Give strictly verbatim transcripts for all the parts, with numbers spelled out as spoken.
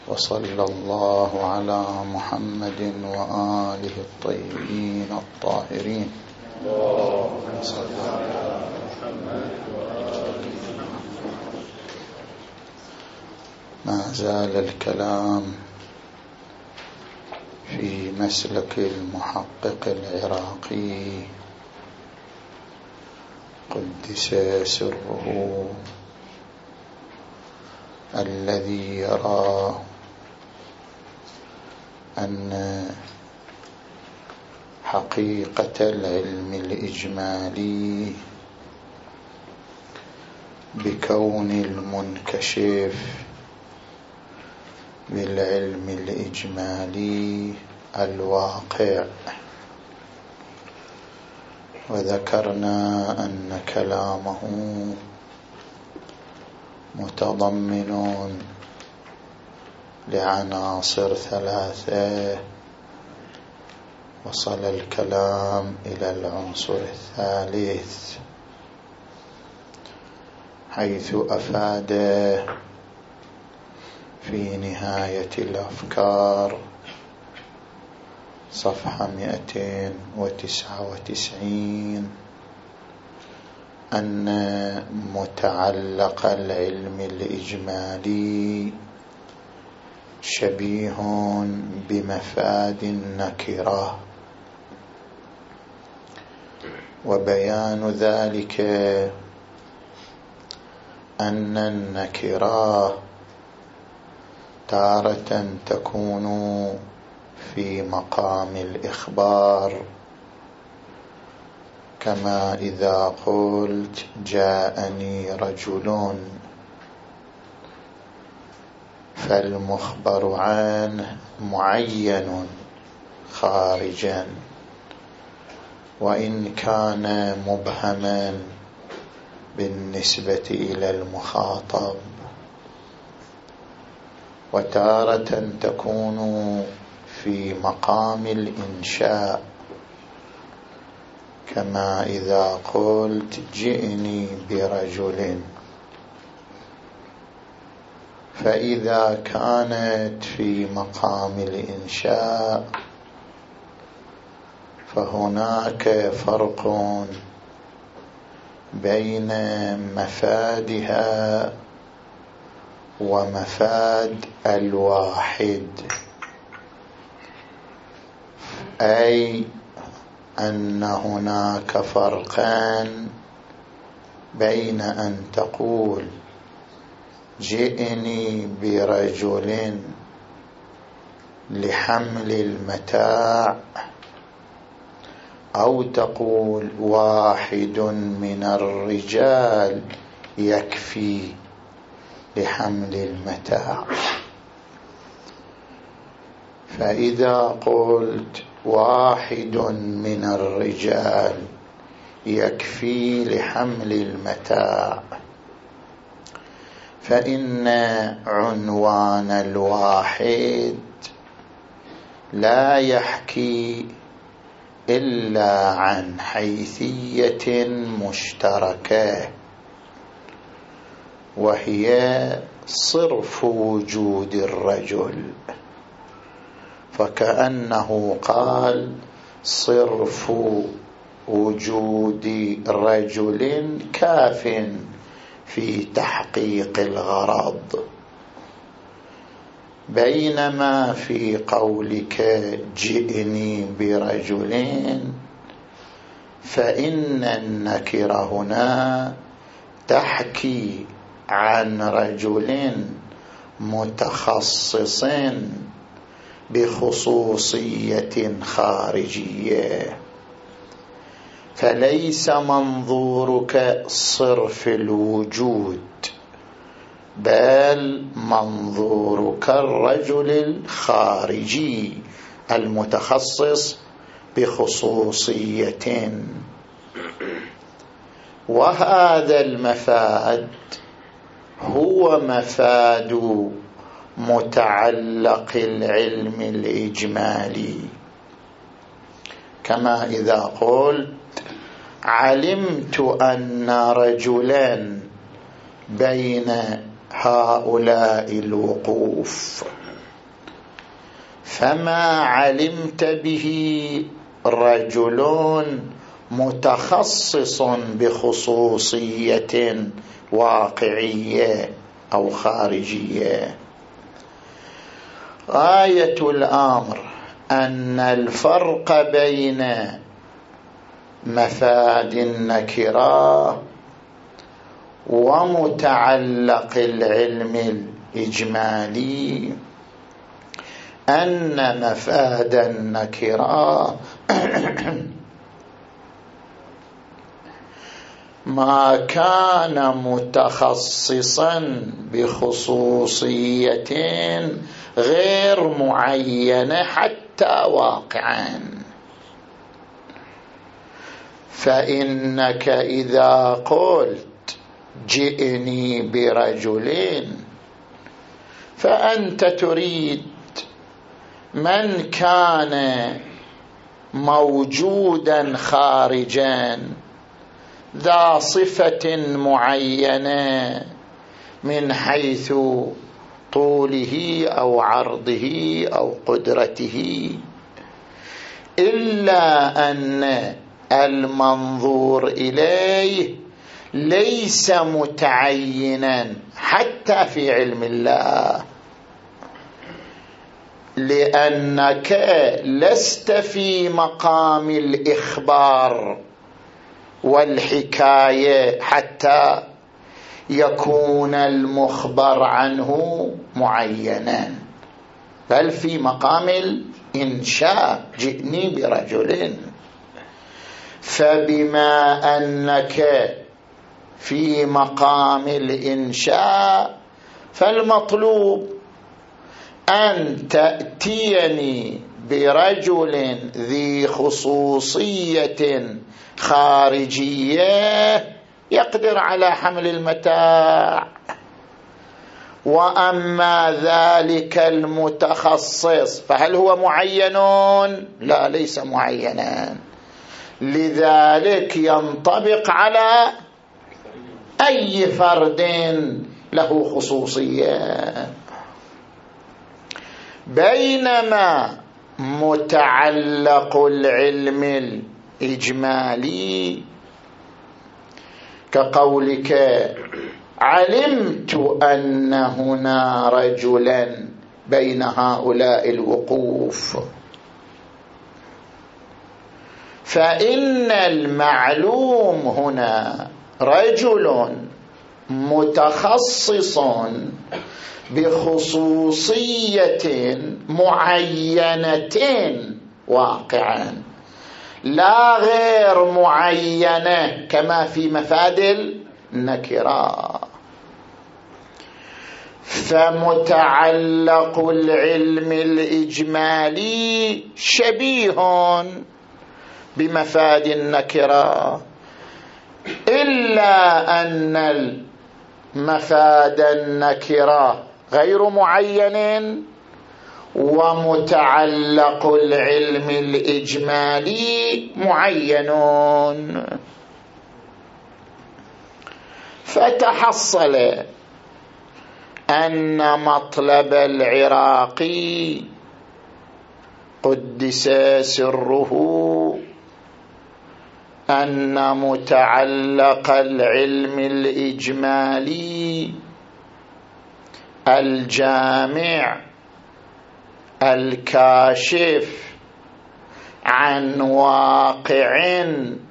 وصلى الله على محمد وآله الطيبين الطاهرين. اللهم صل على محمد وآله. ما زال الكلام في مسلك المحقق العراقي قدس سره، الذي يرى أن حقيقة العلم الإجمالي بكون المنكشف بالعلم الإجمالي الواقع، وذكرنا أن كلامه متضمن لعناصر ثلاثة، وصل الكلام إلى العنصر الثالث حيث أفاد في نهاية الأفكار صفحة مئتين وتسعة وتسعين أن متعلق العلم الإجمالي شبيه بمفاد النكرة، وبيان ذلك أن النكرة تارة تكون في مقام الإخبار، كما إذا قلت جاءني رجل، فالمخبر عنه معين خارجا وإن كان مبهما بالنسبة إلى المخاطب، وتارة تكون في مقام الإنشاء، كما إذا قلت جئني برجل. فإذا كانت في مقام الإنشاء فهناك فرق بين مفادها ومفاد الواحد، أي أن هناك فرقا بين أن تقول جئني برجل لحمل المتاع، أو تقول واحد من الرجال يكفي لحمل المتاع. فإذا قلت واحد من الرجال يكفي لحمل المتاع، فإن عنوان الواحد لا يحكي إلا عن حيثية مشتركة، وهي صرف وجود الرجل، فكأنه قال صرف وجود رجل كاف في تحقيق الغرض، بينما في قولك جئني برجل فإن النكرة هنا تحكي عن رجل متخصص بخصوصية خارجية، فليس منظورك صرف الوجود، بل منظورك الرجل الخارجي المتخصص بخصوصية. وهذا المفاد هو مفاد متعلق العلم الإجمالي، كما إذا قلت علمت أن رجلا بين هؤلاء الوقوف، فما علمت به رجل متخصص بخصوصية واقعية أو خارجية. غاية الأمر أن الفرق بين مفاد النكرة ومتعلق العلم الإجمالي أن مفاد النكرة ما كان متخصصا بخصوصية غير معينة حتى واقعا. فإنك إذا قلت جئني برجل فأنت تريد من كان موجودا خارجا ذا صفة معينة من حيث طوله أو عرضه أو قدرته، إلا أن المنظور إليه ليس متعينا حتى في علم الله، لأنك لست في مقام الإخبار والحكاية حتى يكون المخبر عنه معينا، بل في مقام الإنشاء جئني برجل. فبما أنك في مقام الإنشاء فالمطلوب أن تأتيني برجل ذي خصوصية خارجية يقدر على حمل المتاع. وأما ذلك المتخصص فهل هو معين؟ لا، ليس معينا، لذلك ينطبق على أي فرد له خصوصية. بينما متعلق العلم الإجمالي كقولك علمت أن هنا رجلا بين هؤلاء الوقوف، فإن المعلوم هنا رجل متخصص بخصوصية معينة واقعا، لا غير معينة كما في مفاد النكرة. فمتعلق العلم الإجمالي شبيه بمفاد النكرة، إلا أن مفاد النكرة غير معين ومتعلق العلم الإجمالي معين. فتحصل أن مطلب العراقي قدس سره أن متعلق العلم الإجمالي الجامع الكاشف عن واقع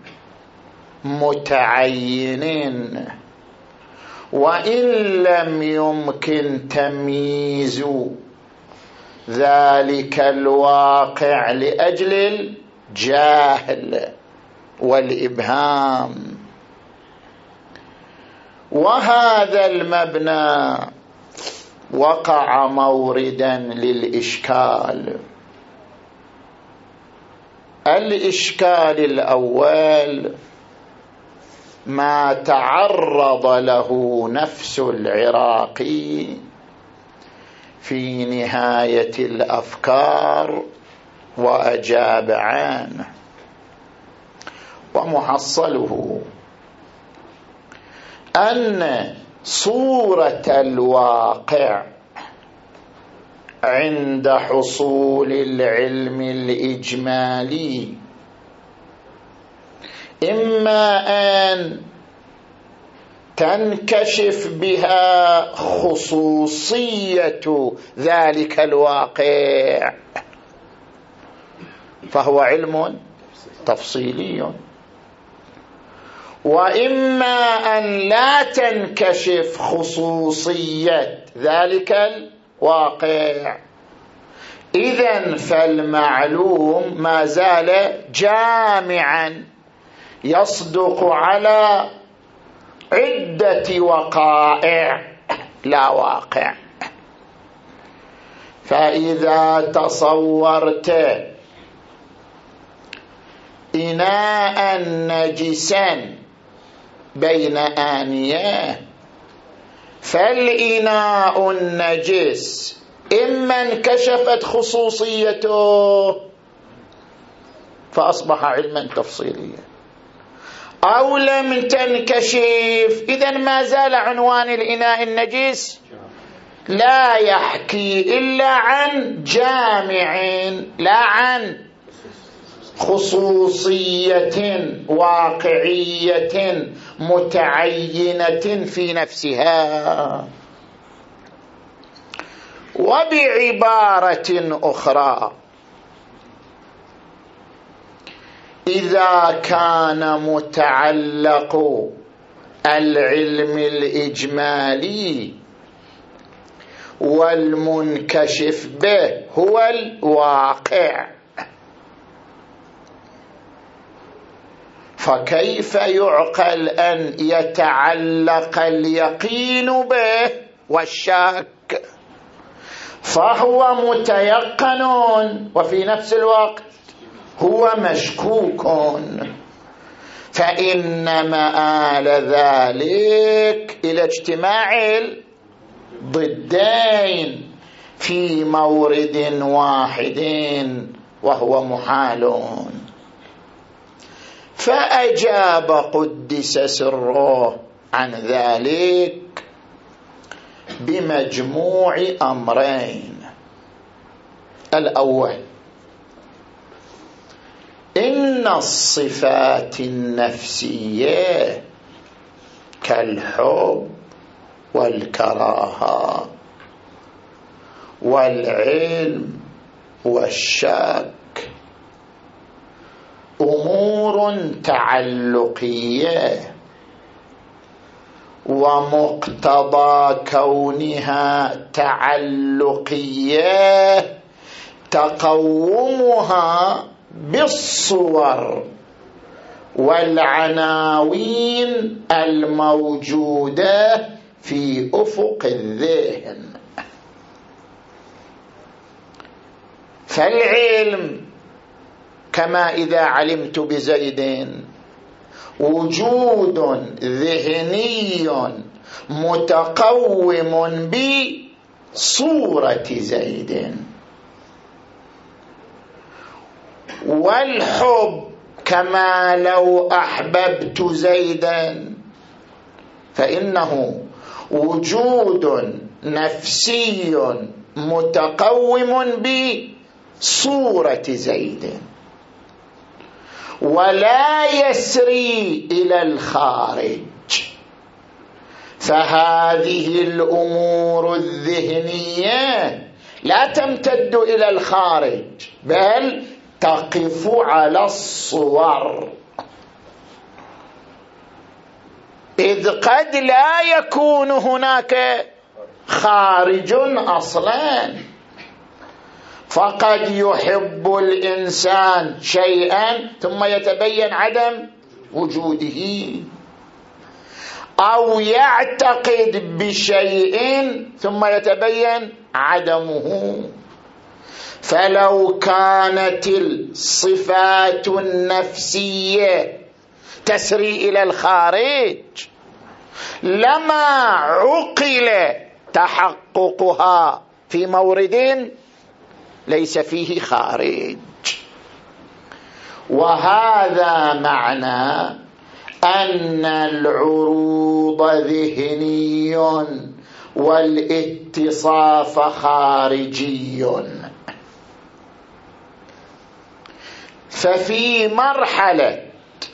متعين، وإن لم يمكن تمييز ذلك الواقع لأجل الجهل والإبهام. وهذا المبنى وقع موردا للإشكال. الإشكال الأول ما تعرض له نفس العراقي في نهاية الأفكار وأجاب عنه، ومحصله أن صورة الواقع عند حصول العلم الإجمالي إما أن تنكشف بها خصوصية ذلك الواقع فهو علم تفصيلي، وإما أن لا تنكشف خصوصية ذلك الواقع، إذن فالمعلوم ما زال جامعا يصدق على عدة وقائع لا واقع. فإذا تصورت إناء نجسا بين آنية، فالإناء النجس إما انكشفت خصوصيته فأصبح علما تفصيليا، أو لم تنكشف، إذن ما زال عنوان الإناء النجس لا يحكي إلا عن جامع لا عن خصوصية واقعية متعينة في نفسها. وبعبارة أخرى، إذا كان متعلق العلم الإجمالي والمنكشف به هو الواقع، فكيف يعقل أن يتعلق اليقين به والشك؟ فهو متيقن وفي نفس الوقت هو مشكوك، فإن مآل ذلك إلى اجتماع الضدين في مورد واحد وهو محال. فأجاب قدس سره عن ذلك بمجموع أمرين. الأول، إن الصفات النفسية كالحب والكراهة والعلم والشك أمور تعلقية، ومقتضى كونها تعلقية تقومها بالصور والعناوين الموجودة في أفق الذهن. فالعلم كما إذا علمت بزيد وجود ذهني متقوم بصورة زيد، والحب كما لو أحببت زيدا فإنه وجود نفسي متقوم بصورة زيد، ولا يسري إلى الخارج. فهذه الأمور الذهنية لا تمتد إلى الخارج، بل تقف على الصور، إذ قد لا يكون هناك خارج أصلا. فقد يحب الإنسان شيئا ثم يتبين عدم وجوده، أو يعتقد بشيء ثم يتبين عدمه. فلو كانت الصفات النفسية تسري إلى الخارج لما عقل تحققها في مورد ليس فيه خارج. وهذا معنى أن العروض ذهني والاتصاف خارجي. ففي مرحلة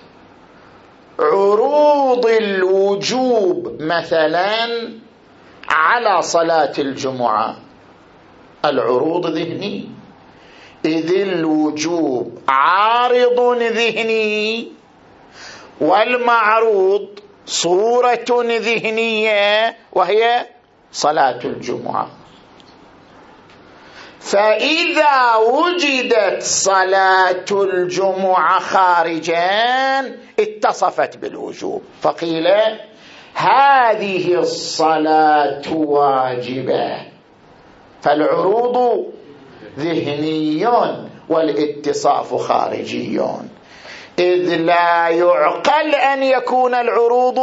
عروض الوجوب مثلا على صلاة الجمعة العروض ذهني، إذ الوجوب عارض ذهني والمعروض صورة ذهنية وهي صلاة الجمعة. فإذا وجدت صلاة الجمعة خارجا اتصفت بالوجوب، فقيل هذه الصلاة واجبة، فالعروض ذهني والاتصاف خارجي، إذ لا يعقل أن يكون العروض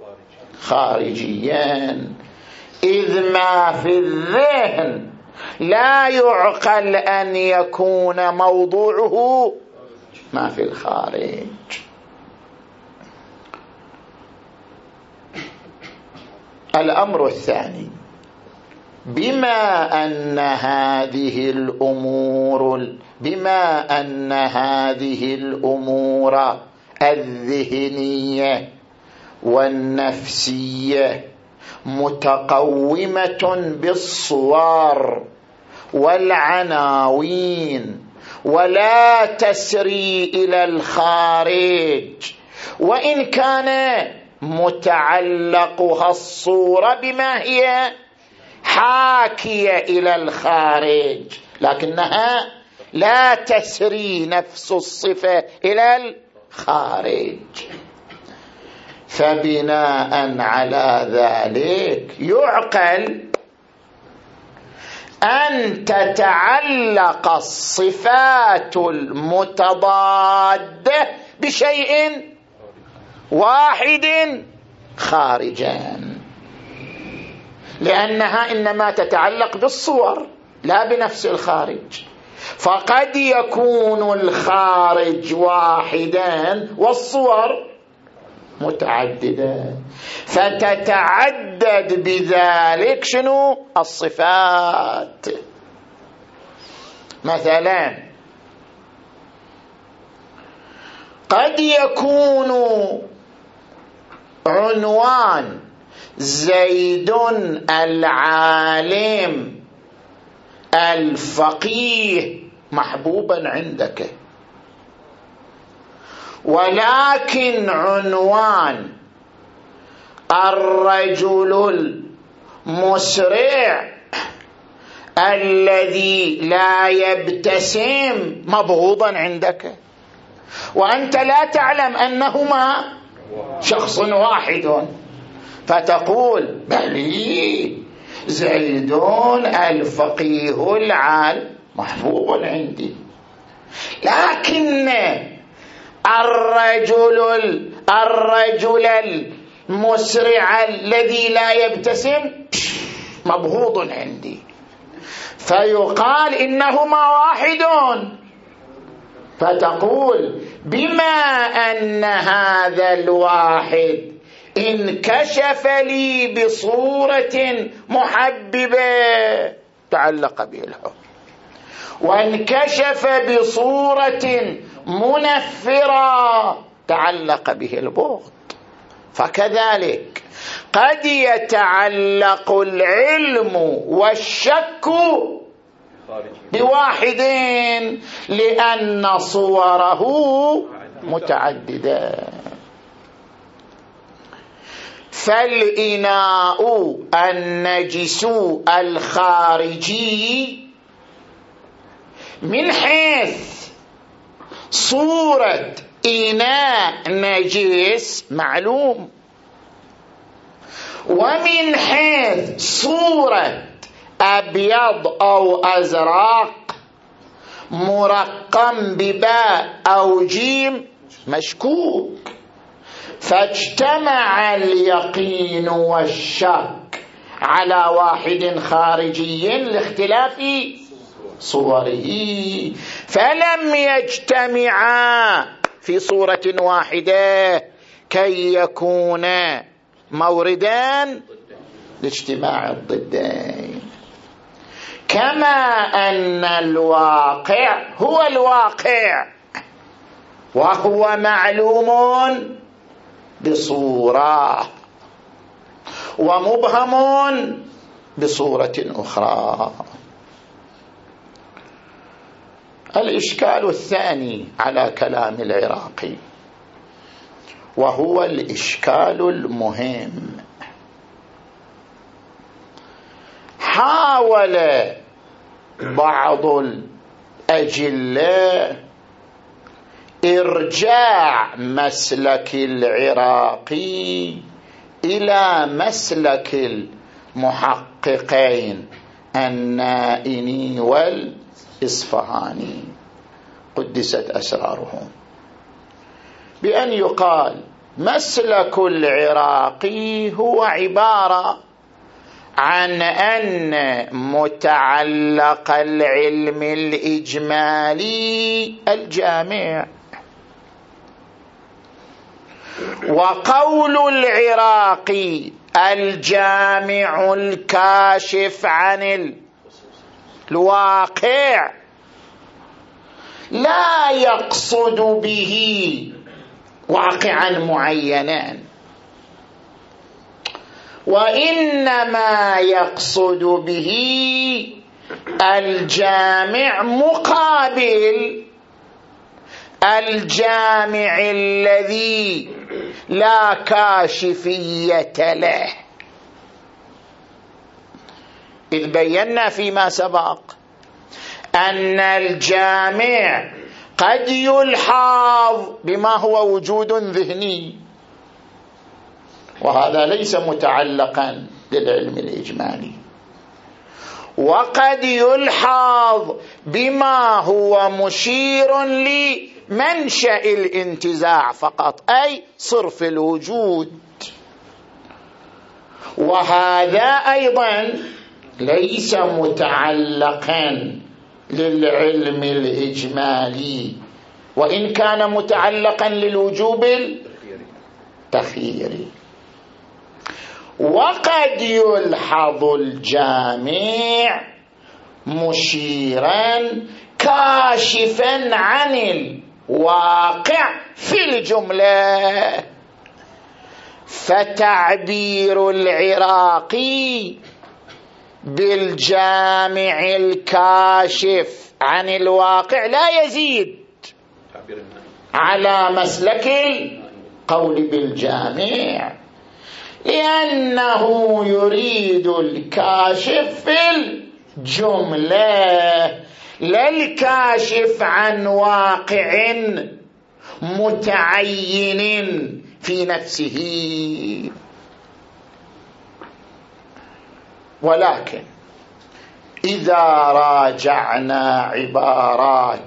خارجيا، إذ ما في الذهن لا يعقل أن يكون موضوعه ما في الخارج. الأمر الثاني، بما أن هذه الأمور بما أن هذه الأمور الذهنية والنفسية متقومة بالصور والعناوين ولا تسري إلى الخارج، وإن كان متعلقها الصورة بما هي حاكية إلى الخارج، لكنها لا تسري نفس الصفة إلى الخارج. فبناء على ذلك يعقل أن تتعلق الصفات المتضادة بشيء واحد خارجا، لأنها إنما تتعلق بالصور لا بنفس الخارج، فقد يكون الخارج واحدا والصور متعددة، فتتعدد بذلك شنو؟ الصفات. مثلا قد يكون عنوان زيد العالم الفقيه محبوبا عندك، ولكن عنوان الرجل المسرع الذي لا يبتسم مبغوضا عندك، وأنت لا تعلم أنهما شخص واحد، فتقول بلي زيد الفقيه العالم محبوب عندي، لكن الرجل الرجل المسرع الذي لا يبتسم مبغوض عندي، فيقال إنهما واحد، فتقول بما أن هذا الواحد انكشف لي بصورة محببة تعلق به الحب، وانكشف بصورة منفرة تعلق به البغض، فكذلك قد يتعلق العلم والشك بواحد لأن صوره متعددة. فالإناء النجس الخارجي من حيث صورة إناء نجس معلوم، ومن حيث صورة أبيض أو أزرق مرقم بباء أو جيم مشكوك، فاجتمع اليقين والشك على واحد خارجي لاختلاف صوره، فلم يجتمعا في صورة واحدة كي يكون موردان لاجتماع الضدين، كما أن الواقع هو الواقع وهو معلوم بصورة ومبهم بصورة أخرى. الإشكال الثاني على كلام العراقي، وهو الإشكال المهم، حاول بعض الأجلاء إرجاع مسلك العراقي إلى مسلك المحققين النائني والإصفهاني قدست أسرارهم، بأن يقال مسلك العراقي هو عبارة عن أن متعلق العلم الإجمالي الجامع، وقول العراقي الجامع الكاشف عن الواقع لا يقصد به واقعا معينا، وإنما يقصد به الجامع مقابل الجامع الذي لا كاشفية له، إذ بينا فيما سبق أن الجامع قد يلحظ بما هو وجود ذهني، وهذا ليس متعلقا بالعلم الإجمالي، وقد يلحظ بما هو مشير لمنشأ الانتزاع فقط، أي صرف الوجود، وهذا أيضا ليس متعلقا للعلم الإجمالي، وإن كان متعلقا للوجوب التخييري. وقد يلحظ الجامع مشيرا كاشفا عن الواقع في الجملة، فتعبير العراقي بالجامع الكاشف عن الواقع لا يزيد على مسلك القول بالجامع، لأنه يريد الكاشف في الجملة لا الكاشف عن واقع متعين في نفسه. ولكن إذا راجعنا عبارات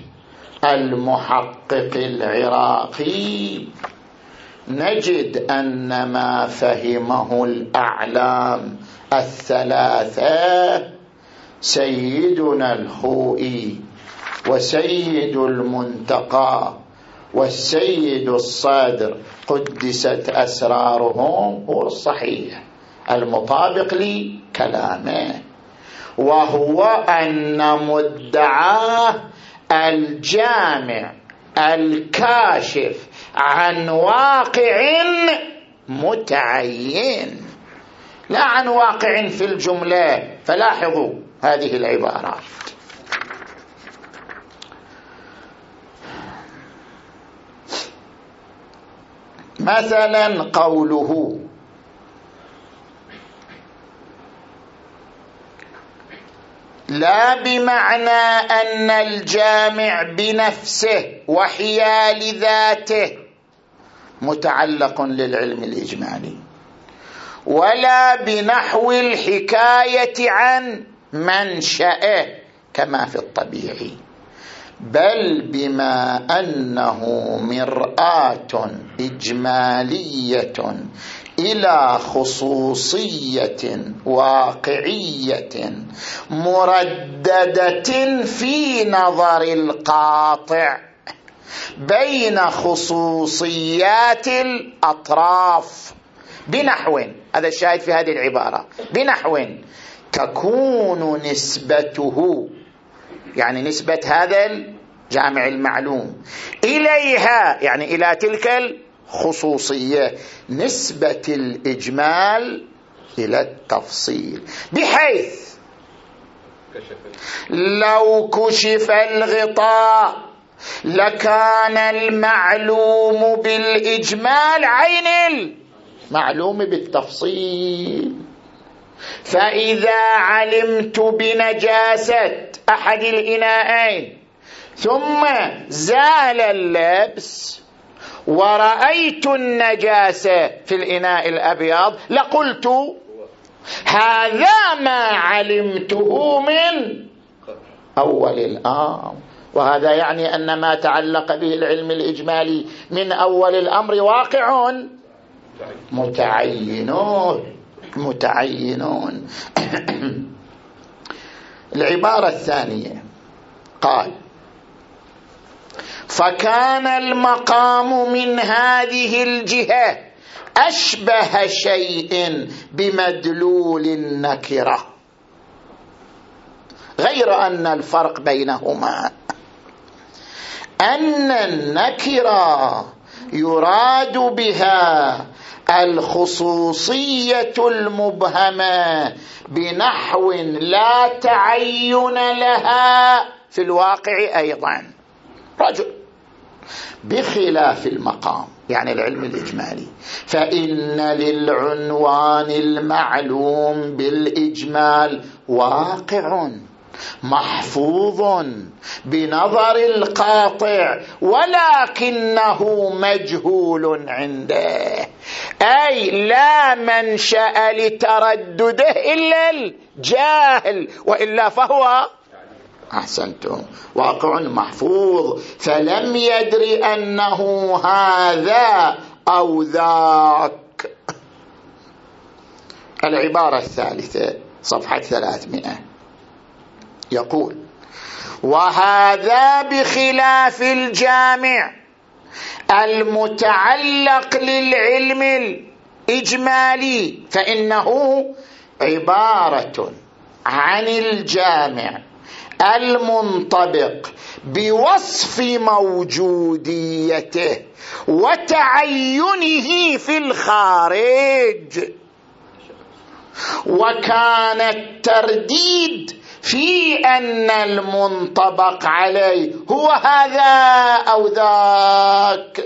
المحقق العراقي نجد أن ما فهمه الأعلام الثلاثة سيدنا الخوئي وسيد المنتقى والسيد الصادر قدست أسرارهم هو الصحيح المطابق لكلامه، وهو أن مدعاه الجامع الكاشف عن واقع متعين لا عن واقع في الجملة. فلاحظوا هذه العبارات: مثلا قوله لا بمعنى أن الجامع بنفسه وحيال ذاته متعلق للعلم الإجمالي، ولا بنحو الحكاية عن منشأه كما في الطبيعي، بل بما أنه مرآة إجمالية إلى خصوصية واقعية مرددة في نظر القاطع بين خصوصيات الأطراف، بنحو هذا الشاهد في هذه العبارة، بنحو تكون نسبته، يعني نسبة هذا الجامع المعلوم إليها، يعني إلى تلك الخصوصية، نسبة الإجمال إلى التفصيل، بحيث لو كشف الغطاء لكان المعلوم بالإجمال عين المعلوم بالتفصيل. فإذا علمت بنجاسة أحد الإناءين ثم زال اللبس ورأيت النجاسة في الإناء الأبيض لقلت هذا ما علمته من أول الأمر، وهذا يعني أن ما تعلق به العلم الإجمالي من أول الأمر واقع متعينون متعينون. العبارة الثانية قال فكان المقام من هذه الجهة أشبه شيء بمدلول النكرة، غير أن الفرق بينهما أن النكرة يراد بها الخصوصية المبهمة بنحو لا تعين لها في الواقع أيضا رجل، بخلاف المقام يعني العلم الإجمالي، فإن للعنوان المعلوم بالإجمال واقع محفوظ بنظر القاطع ولكنه مجهول عنده، أي لا منشأ لتردده إلا الجاهل، وإلا فهو أحسنتم واقع محفوظ، فلم يدري أنه هذا أو ذاك. العبارة الثالثة صفحة ثلاثمائة يقول وهذا بخلاف الجامع المتعلق للعلم الإجمالي، فإنه عبارة عن الجامع المنطبق بوصف موجوديته وتعينه في الخارج، وكان الترديد في أن المنطبق عليه هو هذا أو ذاك.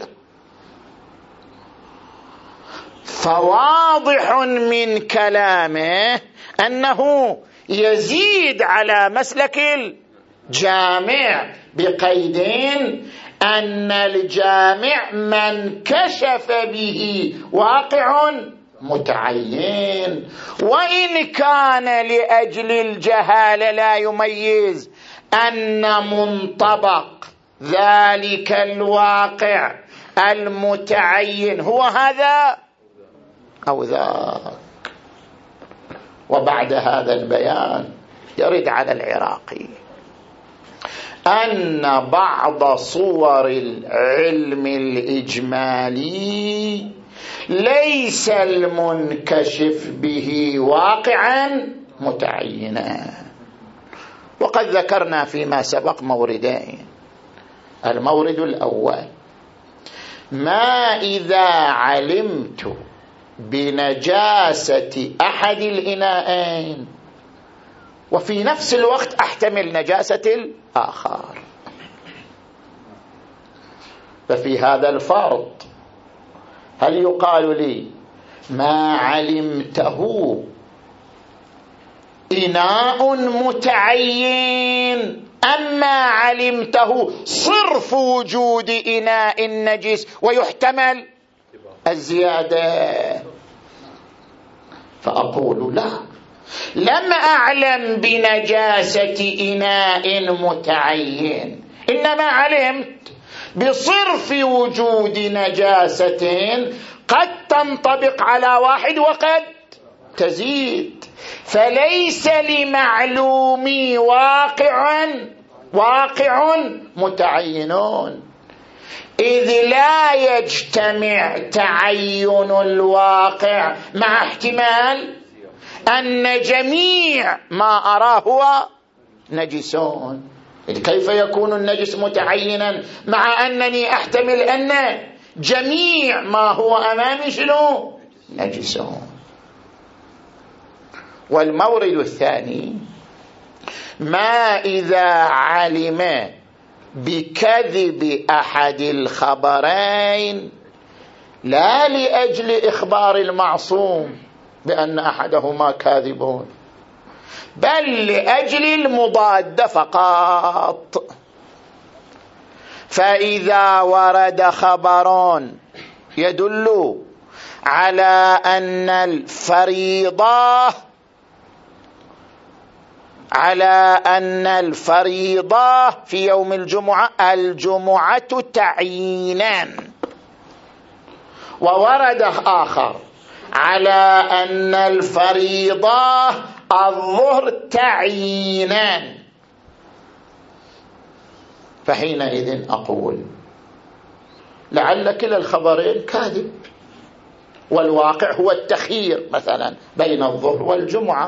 فواضح من كلامه أنه يزيد على مسلك الجامع بقيدين أن الجامع من كشف به واقع متعين، وإن كان لأجل الجهالة لا يميز أن منطبق ذلك الواقع المتعين هو هذا أو ذاك. وبعد هذا البيان يرد على العراقي أن بعض صور العلم الإجمالي ليس المنكشف به واقعا متعينا، وقد ذكرنا فيما سبق موردين. المورد الأول ما إذا علمت بنجاسة أحد الإناءين وفي نفس الوقت أحتمل نجاسة الآخر، ففي هذا الفرض هل يقال لي ما علمته إناء متعين أما علمته صرف وجود إناء نجس ويحتمل الزيادة؟ فأقول لا، لم أعلم بنجاسة إناء متعين، إنما علمت بصرف وجود نجاسة قد تنطبق على واحد وقد تزيد، فليس لمعلومي واقع واقع متعينون، إذ لا يجتمع تعين الواقع مع احتمال أن جميع ما أراه هو نجسون. كيف يكون النجس متعينا مع أنني أحتمل أن جميع ما هو أمامي شنو؟ نجسون. والمورد الثاني ما إذا علم بكذب أحد الخبرين لا لأجل إخبار المعصوم بأن أحدهما كاذبون، بل لأجل المضاد فقط. فإذا ورد خبر يدل على أن الفريضة على أن الفريضة في يوم الجمعة الجمعة تعيينا، وورد آخر على أن الفريضة الظهر تعيينا، فحينئذ أقول لعل كلا الخبرين كاذب، والواقع هو التخيير مثلا بين الظهر والجمعة،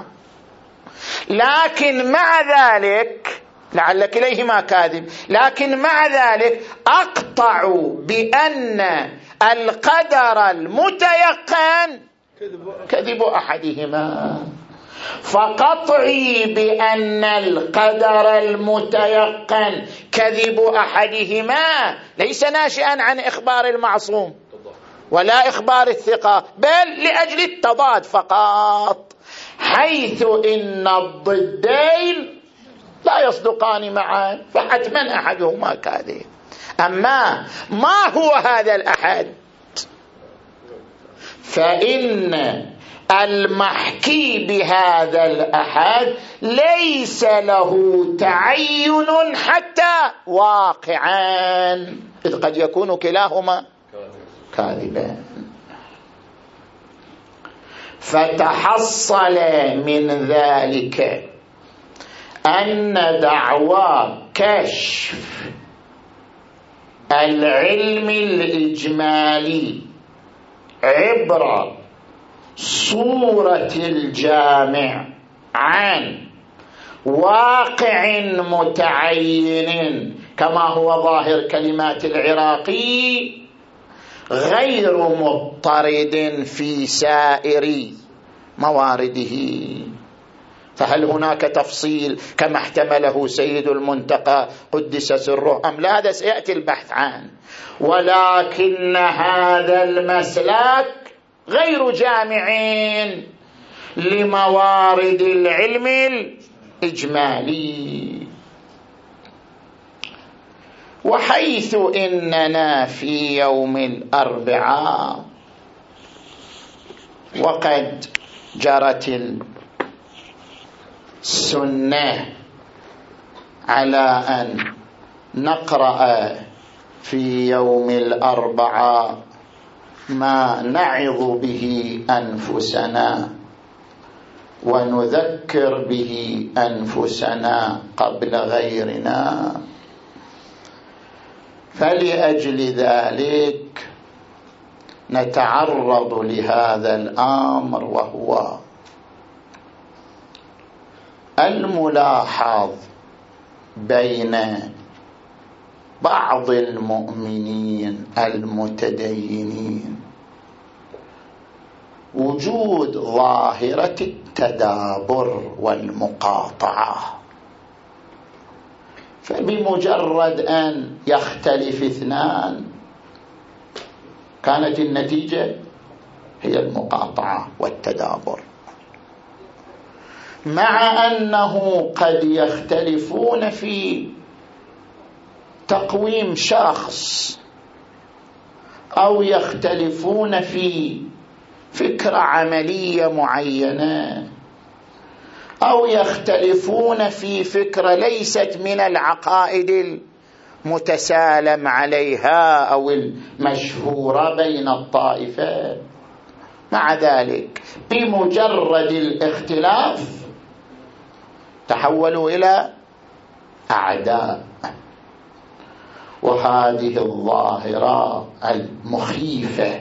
لكن مع ذلك لعل كليهما كاذب، لكن مع ذلك أقطع بأن القدر المتيقن كذب أحدهما. فقطعي بأن القدر المتيقن كذب أحدهما ليس ناشئا عن إخبار المعصوم ولا إخبار الثقة، بل لأجل التضاد فقط، حيث إن الضدين لا يصدقان معا، فحتما أحدهما كاذب. أما ما هو هذا الأحد؟ فإن المحكي بهذا الأحد ليس له تعين حتى واقعا، إذ قد يكون كلاهما كاذبا. فتحصل من ذلك أن دعوى كشف العلم الإجمالي عبر صورة الجامع عن واقع متعين كما هو ظاهر كلمات العراقي غير مضطرد في سائر موارده. فهل هناك تفصيل كما احتمله سيد المنتقى قدس سره أم لا؟ هذا سيأتي البحث عنه، ولكن هذا المسلك غير جامع لموارد العلم الإجمالي. وحيث إننا في يوم الأربعاء وقد جرت السنة على أن نقرأ في يوم الأربعاء ما نعظ به أنفسنا ونذكر به أنفسنا قبل غيرنا، فلأجل ذلك نتعرض لهذا الأمر، وهو الملاحظ بين بعض المؤمنين المتدينين وجود ظاهرة التدابر والمقاطعة. فبمجرد أن يختلف اثنان كانت النتيجة هي المقاطعة والتدابر، مع أنه قد يختلفون في تقويم شخص أو يختلفون في فكرة عملية معينة أو يختلفون في فكرة ليست من العقائد المتسالم عليها أو المشهورة بين الطائفات. مع ذلك بمجرد الاختلاف تحولوا إلى أعداء. وهذه الظاهرة المخيفة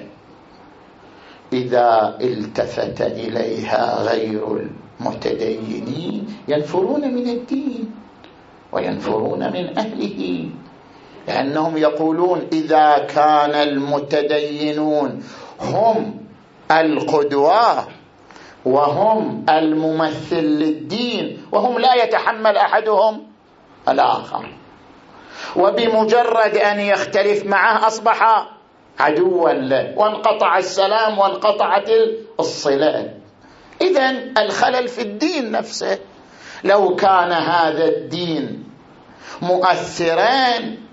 إذا التفت إليها غير المتدينين ينفرون من الدين وينفرون من أهله، لأنهم يقولون إذا كان المتدينون هم القدوة وهم الممثل للدين وهم لا يتحمل أحدهم الآخر، وبمجرد أن يختلف معه أصبح عدوا له وانقطع السلام وانقطعت الصلة. إذن الخلل في الدين نفسه. لو كان هذا الدين مؤثرا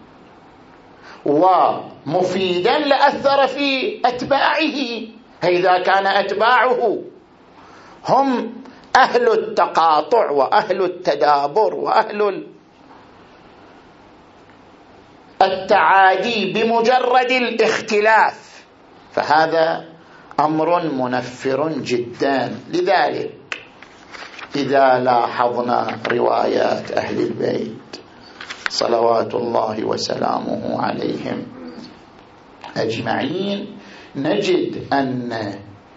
ومفيدا لأثر في أتباعه، إذا كان أتباعه هم أهل التقاطع وأهل التدابر وأهل التعادي بمجرد الاختلاف، فهذا أمر منفر جدا. لذلك إذا لاحظنا روايات أهل البيت صلوات الله وسلامه عليهم أجمعين نجد أن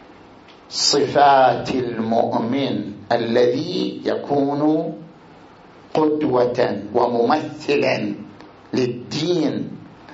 صفات المؤمن الذي يكون قدوة وممثلا للدين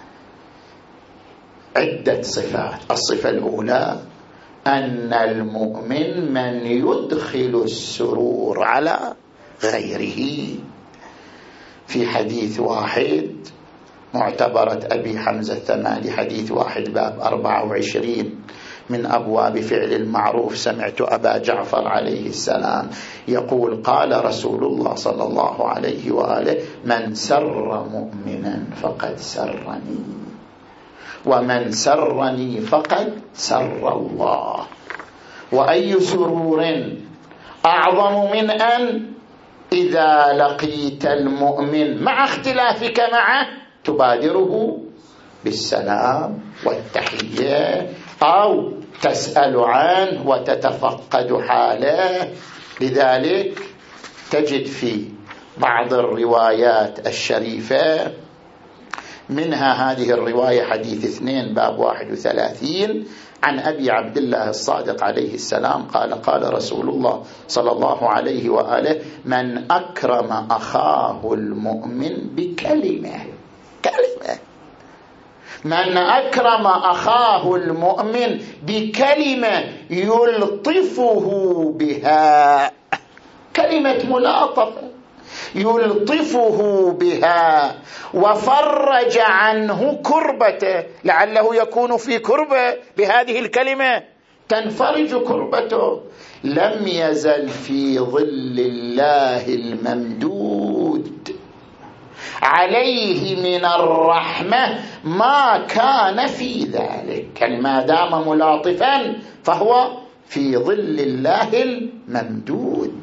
عدة صفات. الصفة الأولى أن المؤمن من يدخل السرور على غيره. في حديث واحد معتبرة أبي حمزة الثمالي، حديث واحد باب أربعة وعشرين من أبواب فعل المعروف، سمعت أبا جعفر عليه السلام يقول قال رسول الله صلى الله عليه وآله من سر مؤمنا فقد سرني ومن سرني فقد سر الله. وأي سرور أعظم من أن إذا لقيت المؤمن مع اختلافك معه تبادره بالسلام والتحية أو تسأل عنه وتتفقد حاله. لذلك تجد في بعض الروايات الشريفة منها هذه الرواية حديث اثنين باب واحد وثلاثين عن أبي عبد الله الصادق عليه السلام قال قال رسول الله صلى الله عليه وآله من أكرم أخاه المؤمن بكلمة كلمة من أكرم أخاه المؤمن بكلمة يلطفه بها، كلمة ملاطفة يلطفه بها وفرج عنه كربته، لعله يكون في كربة بهذه الكلمة تنفرج كربته، لم يزل في ظل الله الممدود عليه من الرحمة ما كان في ذلك. ما دام ملاطفا فهو في ظل الله الممدود.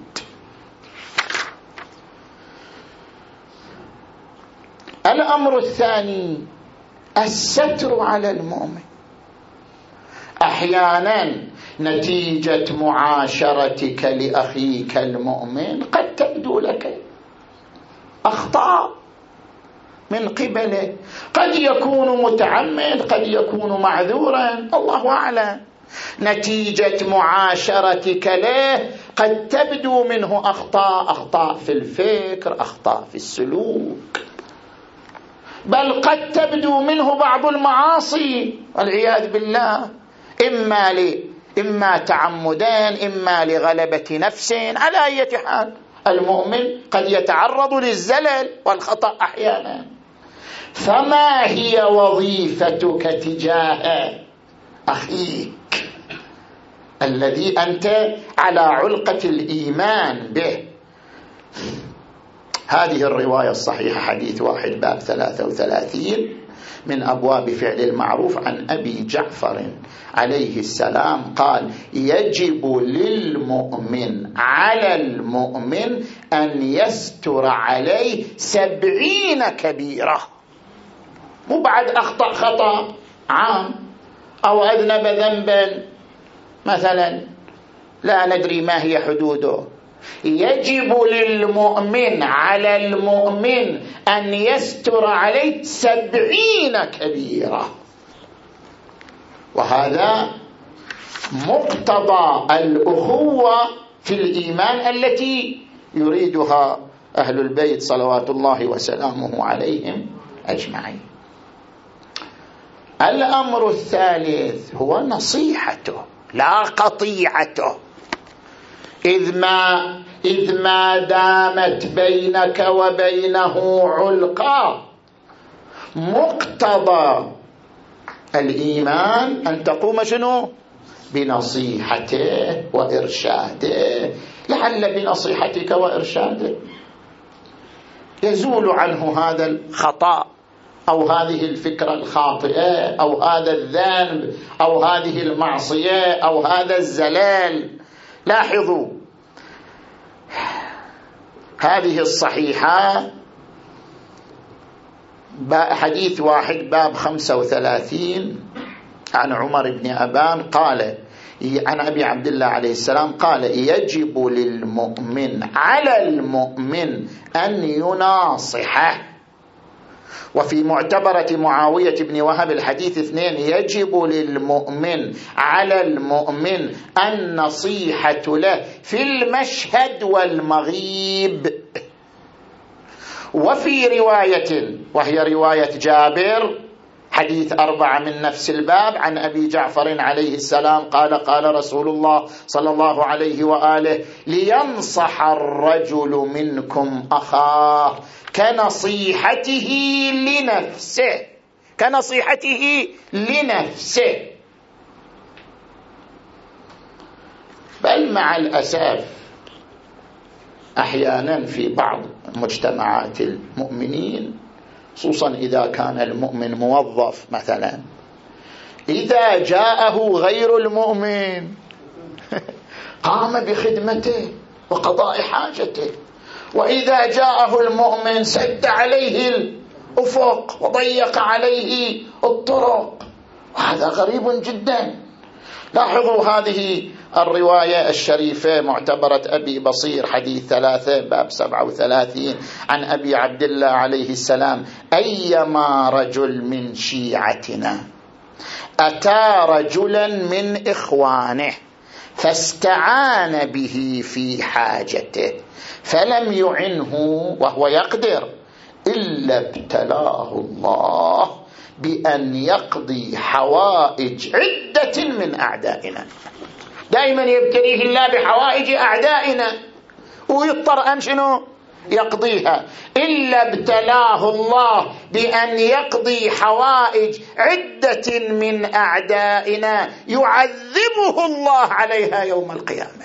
الأمر الثاني الستر على المؤمن. أحيانا نتيجة معاشرتك لأخيك المؤمن قد تبدو لك أخطاء من قبله، قد يكون متعمد قد يكون معذورا الله أعلم. نتيجة معاشرتك له قد تبدو منه أخطاء، أخطاء في الفكر، أخطاء في السلوك، بل قد تبدو منه بعض المعاصي والعياذ بالله، إما ل إما تعمدان إما لغلبة نفس. على أي حال المؤمن قد يتعرض للزلل والخطأ أحيانا. فما هي وظيفتك تجاه أخيك الذي أنت على علقة الإيمان به؟ هذه الرواية الصحيحة حديث واحد باب ثلاثة وثلاثين من أبواب فعل المعروف عن أبي جعفر عليه السلام قال يجب للمؤمن على المؤمن أن يستر عليه سبعين كبيرة، مو بعد أخطأ خطأ عام أو أذنب ذنبا مثلا لا ندري ما هي حدوده، يجب للمؤمن على المؤمن أن يستر عليه سبعين كبيرة، وهذا مقتضى الأخوة في الإيمان التي يريدها أهل البيت صلوات الله وسلامه عليهم أجمعين. الأمر الثالث هو نصيحته لا قطيعته، إذ ما, إذ ما دامت بينك وبينه علقة، مقتضى الإيمان أن تقوم شنو؟ بنصيحته وإرشاده، لعل بنصيحتك وإرشاده يزول عنه هذا الخطأ أو هذه الفكرة الخاطئة أو هذا الذنب أو هذه المعصية أو هذا الزلال. لاحظوا هذه الصحيحة حديث واحد باب خمسة وثلاثين عن عمر بن أبان قال عن أبي عبد الله عليه السلام قال يجب للمؤمن على المؤمن أن يناصحه. وفي معتبرة معاوية بن وهب الحديث اثنين يجب للمؤمن على المؤمن النصيحة له في المشهد والمغيب. وفي رواية وهي رواية جابر حديث أربعة من نفس الباب عن أبي جعفر عليه السلام قال قال رسول الله صلى الله عليه وآله لينصح الرجل منكم أخاه كنصيحته لنفسه، كنصيحته لنفسه. بل مع الأسف أحيانا في بعض مجتمعات المؤمنين خصوصا إذا كان المؤمن موظف مثلا، إذا جاءه غير المؤمن قام بخدمته وقضاء حاجته، وإذا جاءه المؤمن سد عليه الأفق وضيق عليه الطرق، وهذا غريب جدا. لاحظوا هذه الرواية الشريفة معتبرة أبي بصير حديث ثلاثة باب سبعة وثلاثين عن أبي عبد الله عليه السلام أيما رجل من شيعتنا أتى رجلا من إخوانه فاستعان به في حاجته فلم يعنه وهو يقدر إلا ابتلاه الله بأن يقضي حوائج عدة من أعدائنا. دائما يبتليه الله بحوائج أعدائنا ويضطر أن شنو يقضيها، إلا ابتلاه الله بأن يقضي حوائج عدة من أعدائنا يعذبه الله عليها يوم القيامة.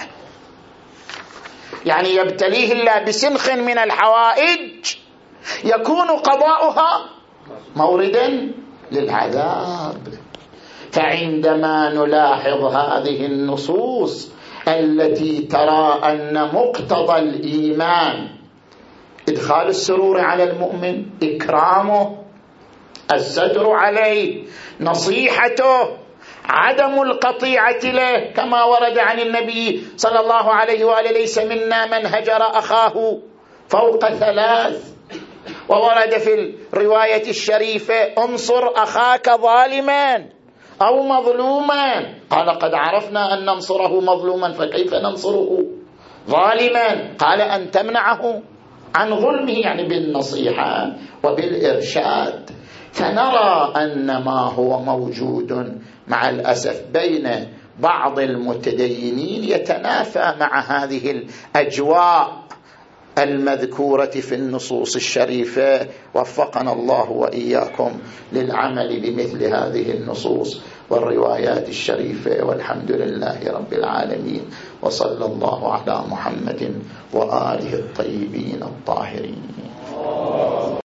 يعني يبتليه الله بسنخ من الحوائج يكون قضاؤها موردا للعذاب. فعندما نلاحظ هذه النصوص التي ترى أن مقتضى الإيمان إدخال السرور على المؤمن، إكرامه، الستر عليه، نصيحته، عدم القطيعة له كما ورد عن النبي صلى الله عليه وآله ليس منا من هجر أخاه فوق ثلاث. وورد في الرواية الشريفة انصر أخاك ظالما أو مظلوما، قال قد عرفنا أن ننصره مظلوما فكيف ننصره ظالما؟ قال أن تمنعه عن ظلمه، يعني بالنصيحة وبالإرشاد. فنرى أن ما هو موجود مع الأسف بين بعض المتدينين يتنافى مع هذه الأجواء المذكورة في النصوص الشريفة. وفقنا الله وإياكم للعمل بمثل هذه النصوص والروايات الشريفة، والحمد لله رب العالمين، وصلى الله على محمد وآله الطيبين الطاهرين.